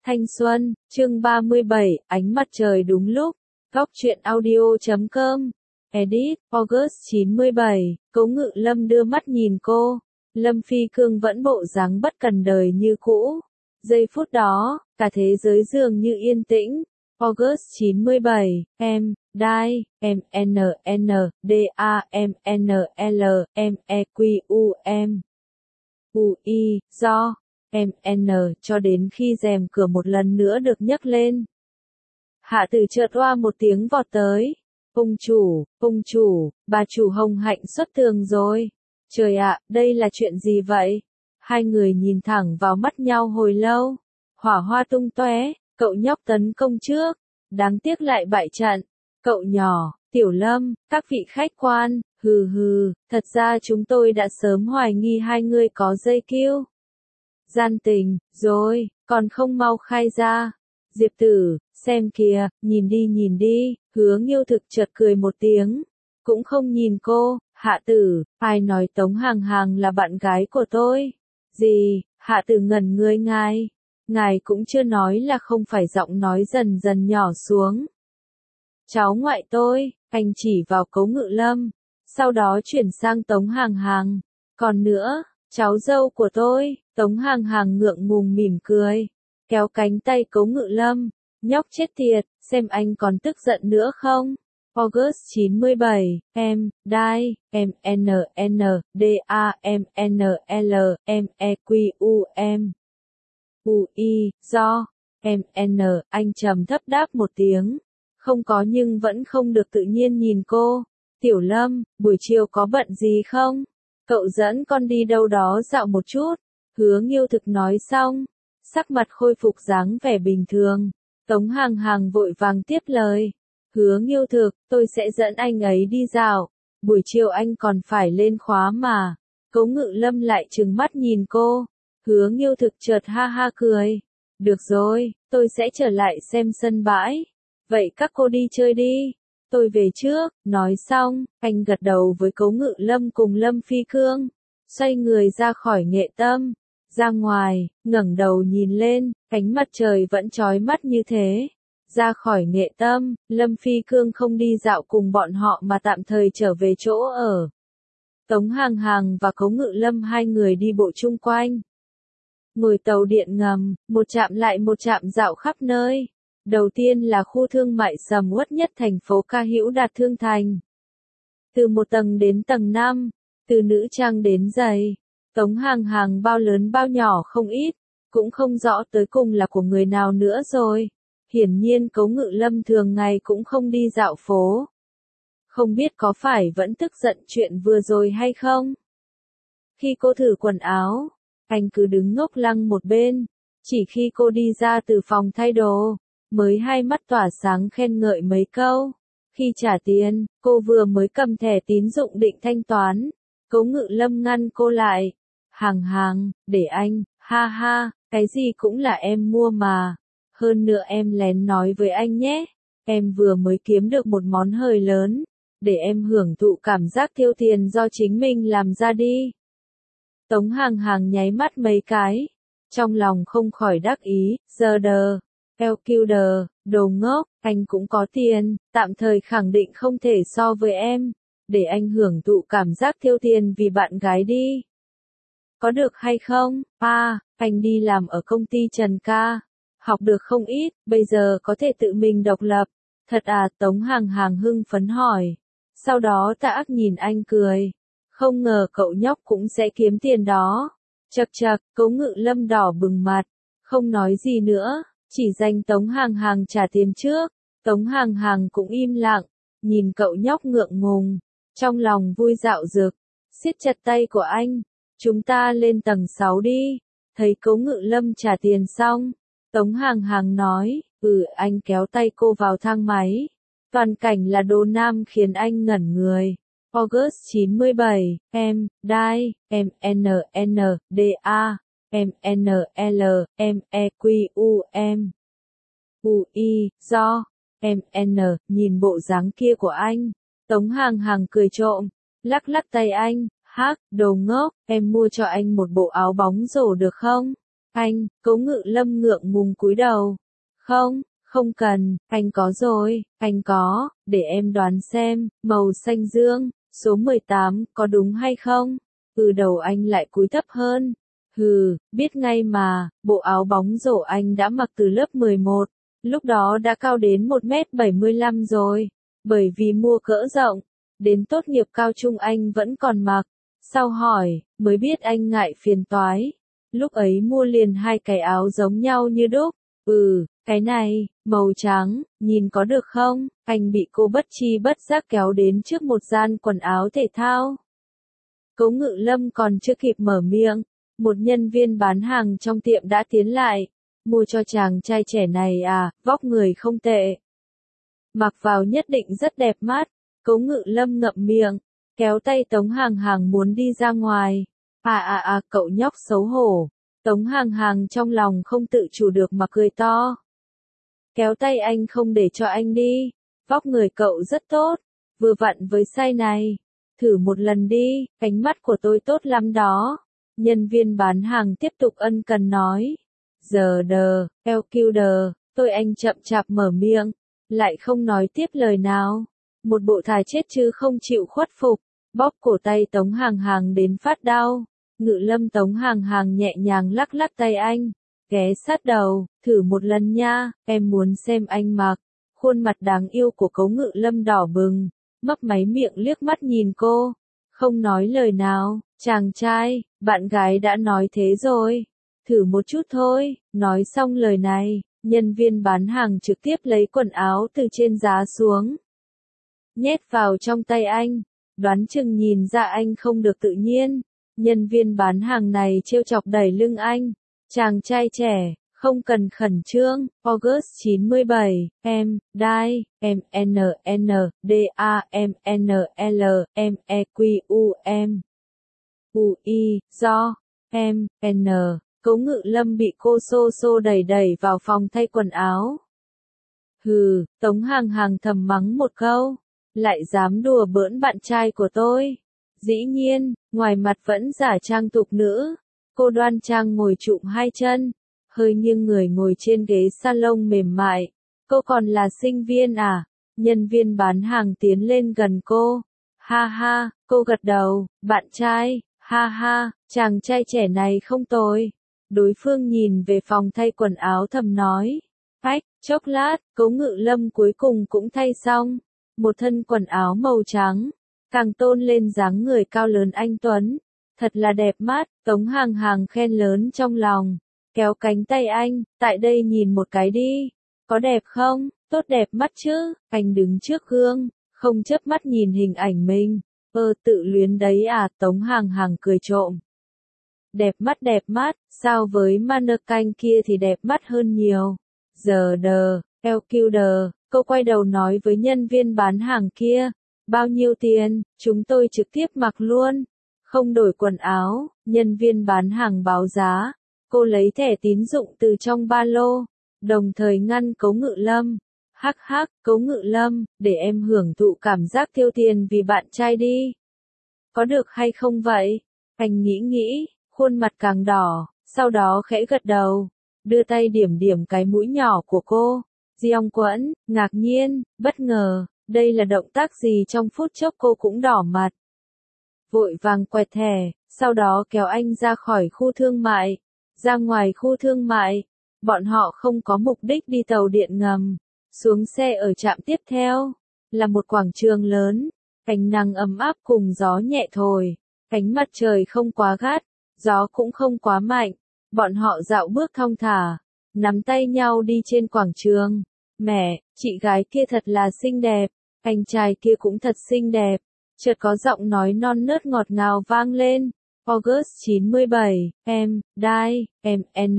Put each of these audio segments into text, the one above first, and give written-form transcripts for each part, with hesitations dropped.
Thanh xuân, chương 37, ánh mặt trời đúng lúc. Góc truyện audio.com. Edit, August 97, Cố Ngự Lâm đưa mắt nhìn cô. Lâm Phi Cương vẫn bộ dáng bất cần đời như cũ. Giây phút đó, cả thế giới dường như yên tĩnh. August 97, em, Dai, em, N, D, A, em, N, L, em, E, Q, U, em. U, I, do. Em, N, cho đến khi rèm cửa một lần nữa được nhấc lên. Hạ Tử chợt oa một tiếng vọt tới. Ông chủ, bà chủ Hồng Hạnh xuất tường rồi. Trời ạ, đây là chuyện gì vậy? Hai người nhìn thẳng vào mắt nhau hồi lâu. Hỏa hoa tung tóe, cậu nhóc tấn công trước. Đáng tiếc lại bại trận. Cậu nhỏ, Tiểu Lâm, các vị khách quan, thật ra chúng tôi đã sớm hoài nghi hai người có dây kiêu gian tình, rồi, còn không mau khai ra. Diệp Tử, xem kìa, nhìn đi, Hứa Nghiêu thực chợt cười một tiếng. Cũng không nhìn cô, Hạ Tử, ai nói Tống Hàng Hàng là bạn gái của tôi? Gì, Hạ Tử ngẩn người ngài cũng chưa nói là không phải, giọng nói dần dần nhỏ xuống. Cháu ngoại tôi, anh chỉ vào Cố Ngự Lâm, sau đó chuyển sang Tống Hàng Hàng. Còn nữa, cháu dâu của tôi, Tống Hàng Hàng ngượng ngùng mỉm cười, kéo cánh tay Cố Ngự Lâm, nhóc chết tiệt, xem anh còn tức giận nữa không? August 97, em, Dai, em, N, D, A, em, N, L, em, E, Q, U, em. U, I, do. Em, N, anh trầm thấp đáp một tiếng. Không có nhưng vẫn không được tự nhiên nhìn cô. Tiểu Lâm, buổi chiều có bận gì không? Cậu dẫn con đi đâu đó dạo một chút. Hứa Nghiêu thực nói xong, sắc mặt khôi phục dáng vẻ bình thường. Tống Hàng Hàng vội vàng tiếp lời. Hứa Nghiêu thực, tôi sẽ dẫn anh ấy đi dạo. Buổi chiều anh còn phải lên khóa mà. Cố Ngự Lâm lại trừng mắt nhìn cô. Hứa Nghiêu thực chợt ha ha cười. Được rồi, tôi sẽ trở lại xem sân bãi. Vậy các cô đi chơi đi. Tôi về trước. Nói xong, anh gật đầu với Cố Ngự Lâm cùng Lâm Phi Cương. Xoay người ra khỏi Nghệ Tâm. Ra ngoài, ngẩng đầu nhìn lên, ánh mặt trời vẫn chói mắt như thế. Ra khỏi Nghệ Tâm, Lâm Phi Cương không đi dạo cùng bọn họ mà tạm thời trở về chỗ ở. Tống Hàng Hàng và Cố Ngự Lâm hai người đi bộ chung quanh. Ngồi tàu điện ngầm, một trạm lại một trạm dạo khắp nơi. Đầu tiên là khu thương mại sầm uất nhất thành phố Ca Hữu Đạt Thương Thành. Từ một tầng đến tầng 5, từ nữ trang đến giày. Tống Hàng Hàng bao lớn bao nhỏ không ít, cũng không rõ tới cùng là của người nào nữa rồi. Hiển nhiên Cố Ngự Lâm thường ngày cũng không đi dạo phố. Không biết có phải vẫn tức giận chuyện vừa rồi hay không? Khi cô thử quần áo, anh cứ đứng ngốc lăng một bên. Chỉ khi cô đi ra từ phòng thay đồ, mới hai mắt tỏa sáng khen ngợi mấy câu. Khi trả tiền, cô vừa mới cầm thẻ tín dụng định thanh toán. Cố Ngự Lâm ngăn cô lại. Hàng, để anh, ha ha, cái gì cũng là em mua mà. Hơn nữa em lén nói với anh nhé. Em vừa mới kiếm được một món hời lớn. Để em hưởng thụ cảm giác tiêu tiền do chính mình làm ra đi. Tống Hàng Hàng nháy mắt mấy cái. Trong lòng không khỏi đắc ý, đồ ngốc, anh cũng có tiền, tạm thời khẳng định không thể so với em. Để anh hưởng thụ cảm giác tiêu tiền vì bạn gái đi. Có được hay không? Anh đi làm ở công ty Trần Ca. Học được không ít, bây giờ có thể tự mình độc lập. Thật à? Tống Hàng Hàng hưng phấn hỏi. Sau đó Tạ Ác nhìn anh cười. Không ngờ cậu nhóc cũng sẽ kiếm tiền đó. Chậc, Cố Ngự Lâm đỏ bừng mặt. Không nói gì nữa, chỉ dành Tống Hàng Hàng trả tiền trước. Tống Hàng Hàng cũng im lặng, nhìn cậu nhóc ngượng ngùng. Trong lòng vui dạo dực, siết chặt tay của anh. Chúng ta lên tầng 6 đi. Thấy Cố Ngự Lâm trả tiền xong, Tống Hàng Hàng nói, anh kéo tay cô vào thang máy. Toàn cảnh là đồ nam khiến anh ngẩn người. August 97, em, Dai, em, N, D, A, em, N, L, em, E, Q, U, em. U, I, do. Em, N, nhìn bộ dáng kia của anh. Tống Hàng Hàng cười trộm, lắc lắc tay anh. Đồ ngốc, em mua cho anh một bộ áo bóng rổ được không? Anh, Cố Ngự Lâm ngượng ngùng cúi đầu. Không, không cần, anh có rồi, anh có, để em đoán xem, màu xanh dương, số 18, có đúng hay không? Đầu anh lại cúi thấp hơn. Hừ, biết ngay mà, bộ áo bóng rổ anh đã mặc từ lớp 11, lúc đó đã cao đến 1m75 rồi, bởi vì mua cỡ rộng, đến tốt nghiệp cao trung anh vẫn còn mặc. Sau hỏi, mới biết anh ngại phiền toái. Lúc ấy mua liền 2 cái áo giống nhau như đúc. Cái này, màu trắng, nhìn có được không? Anh bị cô bất chi bất giác kéo đến trước một gian quần áo thể thao. Cố Ngự Lâm còn chưa kịp mở miệng, một nhân viên bán hàng trong tiệm đã tiến lại. Mua cho chàng trai trẻ này à, vóc người không tệ. Mặc vào nhất định rất đẹp mắt. Cố Ngự Lâm ngậm miệng, kéo tay Tống Hàng Hàng muốn đi ra ngoài. Cậu nhóc xấu hổ. Tống Hàng Hàng trong lòng không tự chủ được mà cười to. Kéo tay anh không để cho anh đi. Vóc người cậu rất tốt, vừa vặn với size này. Thử một lần đi, ánh mắt của tôi tốt lắm đó. Nhân viên bán hàng tiếp tục ân cần nói. Tôi anh chậm chạp mở miệng, lại không nói tiếp lời nào. Một bộ thà chết chứ không chịu khuất phục, bóp cổ tay Tống Hàng Hàng đến phát đau. Ngự Lâm Tống Hàng Hàng nhẹ nhàng lắc lắc tay anh, ghé sát đầu, thử một lần nha, em muốn xem anh mặc. Khuôn mặt đáng yêu của Cố Ngự Lâm đỏ bừng, mấp máy miệng liếc mắt nhìn cô, không nói lời nào. Chàng trai, bạn gái đã nói thế rồi, thử một chút thôi. Nói xong lời này, nhân viên bán hàng trực tiếp lấy quần áo từ trên giá xuống, nhét vào trong tay anh. Đoán chừng nhìn ra anh không được tự nhiên, nhân viên bán hàng này trêu chọc đẩy lưng anh. Chàng trai trẻ, không cần khẩn trương. August 97, em, Dai, em, do, em, Cố Ngự Lâm bị cô xô đẩy vào phòng thay quần áo. Hừ, Tống Hàng Hàng thầm mắng một câu, lại dám đùa bỡn bạn trai của tôi. Dĩ nhiên, ngoài mặt vẫn giả trang tục nữ. Cô đoan trang ngồi chụm hai chân, hơi nghiêng người ngồi trên ghế salon mềm mại. Cô còn là sinh viên à? Nhân viên bán hàng tiến lên gần cô. Ha ha, cô gật đầu, bạn trai, ha ha, chàng trai trẻ này không tồi. Đối phương nhìn về phòng thay quần áo thầm nói. Chốc lát, Cố Ngự Lâm cuối cùng cũng thay xong. Một thân quần áo màu trắng, càng tôn lên dáng người cao lớn anh tuấn. Thật là đẹp mắt, Tống Hàng Hàng khen lớn trong lòng, kéo cánh tay anh, tại đây nhìn một cái đi. Có đẹp không? Tốt đẹp mắt chứ. Anh đứng trước gương, không chớp mắt nhìn hình ảnh mình. Tự luyến đấy à? Tống Hàng Hàng cười trộm. Đẹp mắt, sao với mannequin kia thì đẹp mắt hơn nhiều. Cô quay đầu nói với nhân viên bán hàng kia. Bao nhiêu tiền? Chúng tôi trực tiếp mặc luôn. Không đổi quần áo. Nhân viên bán hàng báo giá. Cô lấy thẻ tín dụng từ trong ba lô, đồng thời ngăn Cố Ngự Lâm. Hắc, Cố Ngự Lâm, để em hưởng thụ cảm giác tiêu tiền vì bạn trai đi. Có được hay không vậy? Anh nghĩ, khuôn mặt càng đỏ, sau đó khẽ gật đầu, đưa tay điểm cái mũi nhỏ của cô. Giong Quẫn, ngạc nhiên, bất ngờ, đây là động tác gì? Trong phút chốc cô cũng đỏ mặt. Vội vàng quẹt thẻ, sau đó kéo anh ra khỏi khu thương mại. Ra ngoài khu thương mại, bọn họ không có mục đích đi tàu điện ngầm. Xuống xe ở trạm tiếp theo, là một quảng trường lớn, ánh nắng ấm áp cùng gió nhẹ thổi. Ánh mặt trời không quá gắt, gió cũng không quá mạnh. Bọn họ dạo bước thong thả, nắm tay nhau đi trên quảng trường. Mẹ, chị gái kia thật là xinh đẹp, anh trai kia cũng thật xinh đẹp. Chợt có giọng nói non nớt ngọt ngào vang lên. August 97, em, Dai, em,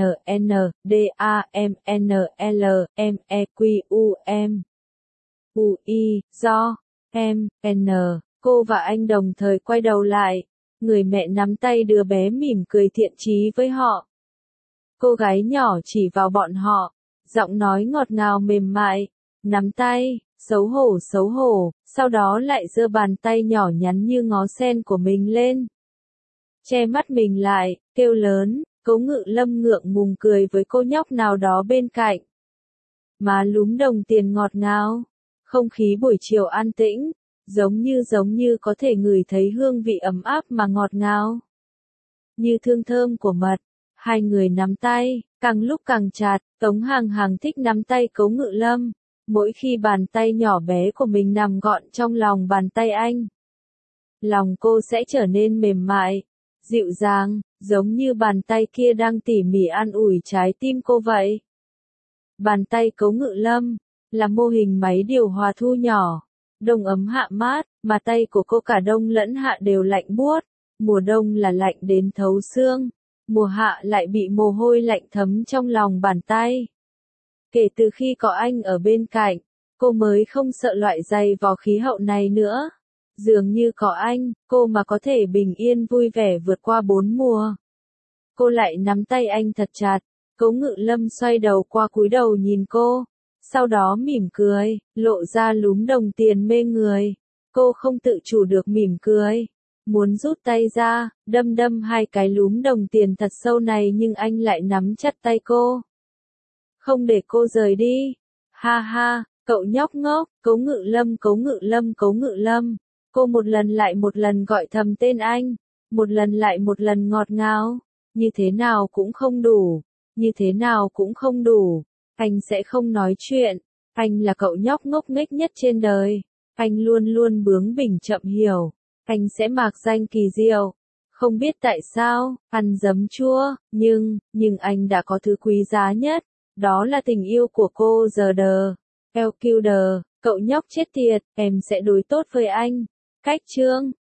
do, em, Cô và anh đồng thời quay đầu lại. Người mẹ nắm tay đứa bé mỉm cười thiện chí với họ. Cô gái nhỏ chỉ vào bọn họ, giọng nói ngọt ngào mềm mại, nắm tay, xấu hổ, sau đó lại giơ bàn tay nhỏ nhắn như ngó sen của mình lên. Che mắt mình lại, kêu lớn, Cố Ngự Lâm ngượng ngùng cười với cô nhóc nào đó bên cạnh. Má lúm đồng tiền ngọt ngào. Không khí buổi chiều an tĩnh, giống như có thể ngửi thấy hương vị ấm áp mà ngọt ngào. Như hương thơm của mật. Hai người nắm tay, càng lúc càng chặt, Tống Hàng Hàng thích nắm tay Cố Ngự Lâm. Mỗi khi bàn tay nhỏ bé của mình nằm gọn trong lòng bàn tay anh, lòng cô sẽ trở nên mềm mại, dịu dàng, giống như bàn tay kia đang tỉ mỉ an ủi trái tim cô vậy. Bàn tay Cố Ngự Lâm là mô hình máy điều hòa thu nhỏ, đông ấm hạ mát, mà tay của cô cả đông lẫn hạ đều lạnh buốt. Mùa đông là lạnh đến thấu xương, mùa hạ lại bị mồ hôi lạnh thấm trong lòng bàn tay. Kể từ khi có anh ở bên cạnh, cô mới không sợ loại dày vò khí hậu này nữa. Dường như có anh, cô mà có thể bình yên vui vẻ vượt qua 4 mùa. Cô lại nắm tay anh thật chặt. Cố Ngự Lâm xoay đầu qua cúi đầu nhìn cô, sau đó mỉm cười, lộ ra lúm đồng tiền mê người. Cô không tự chủ được mỉm cười, muốn rút tay ra, đâm hai cái lúm đồng tiền thật sâu này, nhưng anh lại nắm chặt tay cô, không để cô rời đi. Ha ha, cậu nhóc ngốc, Cố Ngự Lâm, Cố Ngự Lâm, Cố Ngự Lâm. Cô một lần lại một lần gọi thầm tên anh, một lần lại một lần ngọt ngào. Như thế nào cũng không đủ, như thế nào cũng không đủ. Anh sẽ không nói chuyện, anh là cậu nhóc ngốc nghếch nhất trên đời. Anh luôn luôn bướng bỉnh chậm hiểu, anh sẽ mạc danh kỳ diệu. Không biết tại sao, ăn giấm chua, nhưng anh đã có thứ quý giá nhất, đó là tình yêu của cô giờ đờ. LQD, cậu nhóc chết tiệt, em sẽ đối tốt với anh. Cách chương